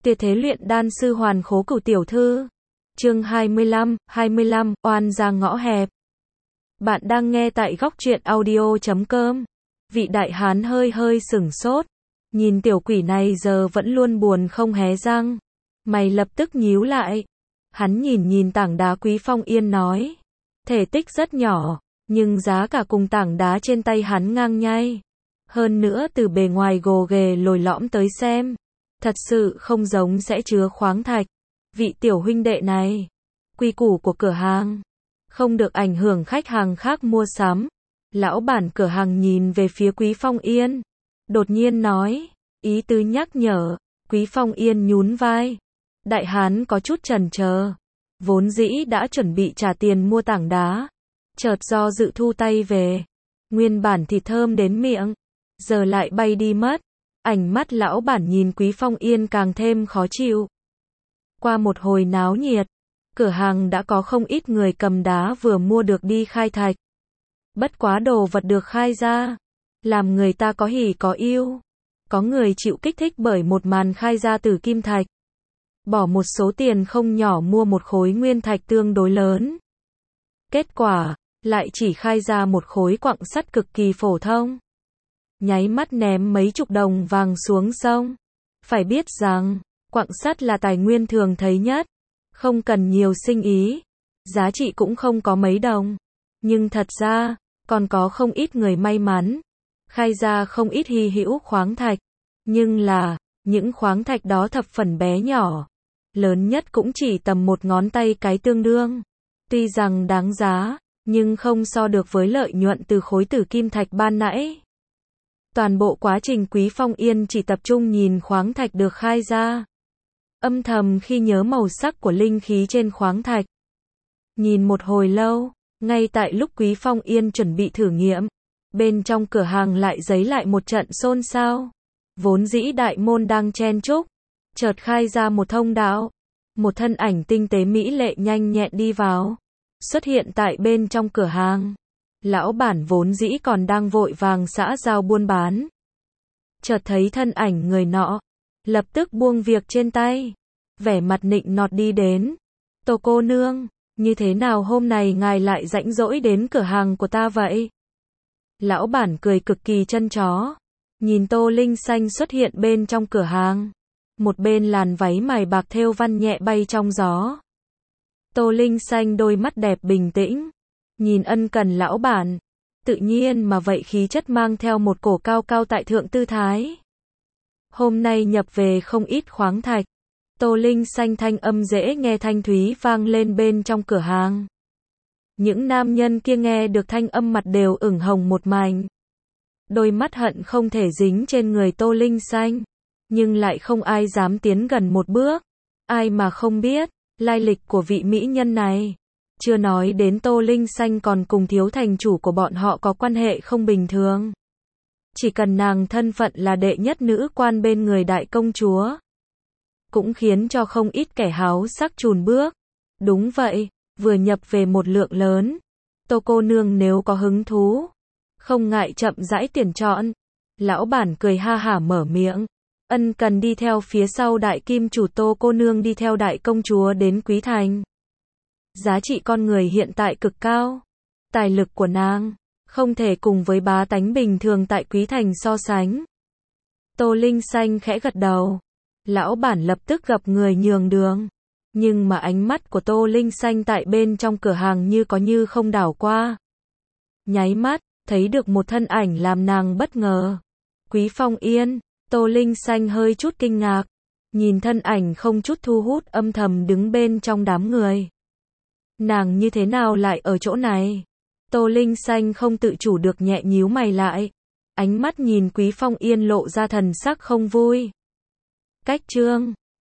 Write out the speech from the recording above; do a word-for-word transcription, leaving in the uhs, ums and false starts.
Tuyệt thế luyện đan sư hoàn khố cửu tiểu thư. Chương hai mươi lăm, hai mươi lăm, oan ra ngõ hẹp. Bạn đang nghe tại góc truyện audio chấm com. Vị đại hán hơi hơi sửng sốt, nhìn tiểu quỷ này giờ vẫn luôn buồn không hé răng, mày lập tức nhíu lại. Hắn nhìn nhìn tảng đá Quý Phong Yên nói, thể tích rất nhỏ, nhưng giá cả cùng tảng đá trên tay hắn ngang nhai. Hơn nữa từ bề ngoài gồ ghề lồi lõm tới xem, thật sự không giống sẽ chứa khoáng thạch. Vị tiểu huynh đệ này, quy củ của cửa hàng, không được ảnh hưởng khách hàng khác mua sắm. Lão bản cửa hàng nhìn về phía Quý Phong Yên, đột nhiên nói, ý tứ nhắc nhở. Quý Phong Yên nhún vai. Đại hán có chút chần chờ, vốn dĩ đã chuẩn bị trả tiền mua tảng đá, chợt do dự thu tay về. Nguyên bản thì thơm đến miệng, giờ lại bay đi mất. Ánh mắt lão bản nhìn Quý Phong Yên càng thêm khó chịu. Qua một hồi náo nhiệt, cửa hàng đã có không ít người cầm đá vừa mua được đi khai thạch. Bất quá đồ vật được khai ra, làm người ta có hỉ có ưu. Có người chịu kích thích bởi một màn khai ra từ kim thạch, bỏ một số tiền không nhỏ mua một khối nguyên thạch tương đối lớn. Kết quả, lại chỉ khai ra một khối quặng sắt cực kỳ phổ thông. Nháy mắt ném mấy chục đồng vàng xuống sông. Phải biết rằng, quặng sắt là tài nguyên thường thấy nhất, không cần nhiều sinh ý, giá trị cũng không có mấy đồng. Nhưng thật ra, còn có không ít người may mắn, khai ra không ít hy hữu khoáng thạch. Nhưng là, những khoáng thạch đó thập phần bé nhỏ, lớn nhất cũng chỉ tầm một ngón tay cái tương đương. Tuy rằng đáng giá, nhưng không so được với lợi nhuận từ khối tử kim thạch ban nãy. Toàn bộ quá trình Quý Phong Yên chỉ tập trung nhìn khoáng thạch được khai ra, âm thầm khi nhớ màu sắc của linh khí trên khoáng thạch. Nhìn một hồi lâu, ngay tại lúc Quý Phong Yên chuẩn bị thử nghiệm, bên trong cửa hàng lại giấy lại một trận xôn xao. Vốn dĩ đại môn đang chen chúc, chợt khai ra một thông đạo, một thân ảnh tinh tế mỹ lệ nhanh nhẹn đi vào, xuất hiện tại bên trong cửa hàng. Lão bản vốn dĩ còn đang vội vàng xã giao buôn bán, chợt thấy thân ảnh người nọ, lập tức buông việc trên tay, vẻ mặt nịnh nọt đi đến. Tô cô nương, như thế nào hôm nay ngài lại rãnh rỗi đến cửa hàng của ta vậy? Lão bản cười cực kỳ chân chó, nhìn Tô Linh Xanh xuất hiện bên trong cửa hàng, một bên làn váy mài bạc thêu văn nhẹ bay trong gió. Tô Linh Xanh đôi mắt đẹp bình tĩnh, nhìn ân cần lão bản, tự nhiên mà vậy khí chất mang theo một cổ cao cao tại thượng tư thái. Hôm nay nhập về không ít khoáng thạch. Tô Linh Xanh thanh âm dễ nghe thanh thúy vang lên bên trong cửa hàng. Những nam nhân kia nghe được thanh âm mặt đều ửng hồng một mảnh. Đôi mắt hận không thể dính trên người Tô Linh Xanh, nhưng lại không ai dám tiến gần một bước. Ai mà không biết lai lịch của vị mỹ nhân này. Chưa nói đến Tô Linh Xanh còn cùng thiếu thành chủ của bọn họ có quan hệ không bình thường. Chỉ cần nàng thân phận là đệ nhất nữ quan bên người đại công chúa, cũng khiến cho không ít kẻ háo sắc chùn bước. Đúng vậy, vừa nhập về một lượng lớn. Tô cô nương nếu có hứng thú, không ngại chậm rãi tiền chọn. Lão bản cười ha hả mở miệng. Ân cần đi theo phía sau đại kim chủ Tô cô nương đi theo đại công chúa đến Quý Thành. Giá trị con người hiện tại cực cao. Tài lực của nàng không thể cùng với bá tánh bình thường tại Quý Thành so sánh. Tô Linh Xanh khẽ gật đầu. Lão bản lập tức gặp người nhường đường. Nhưng mà ánh mắt của Tô Linh Xanh tại bên trong cửa hàng như có như không đảo qua. Nháy mắt, thấy được một thân ảnh làm nàng bất ngờ. Quý Phong Yên. Tô Linh Xanh hơi chút kinh ngạc, nhìn thân ảnh không chút thu hút âm thầm đứng bên trong đám người. Nàng như thế nào lại ở chỗ này? Tô Linh Xanh không tự chủ được nhẹ nhíu mày lại, ánh mắt nhìn Quý Phong Yên lộ ra thần sắc không vui. Cách chương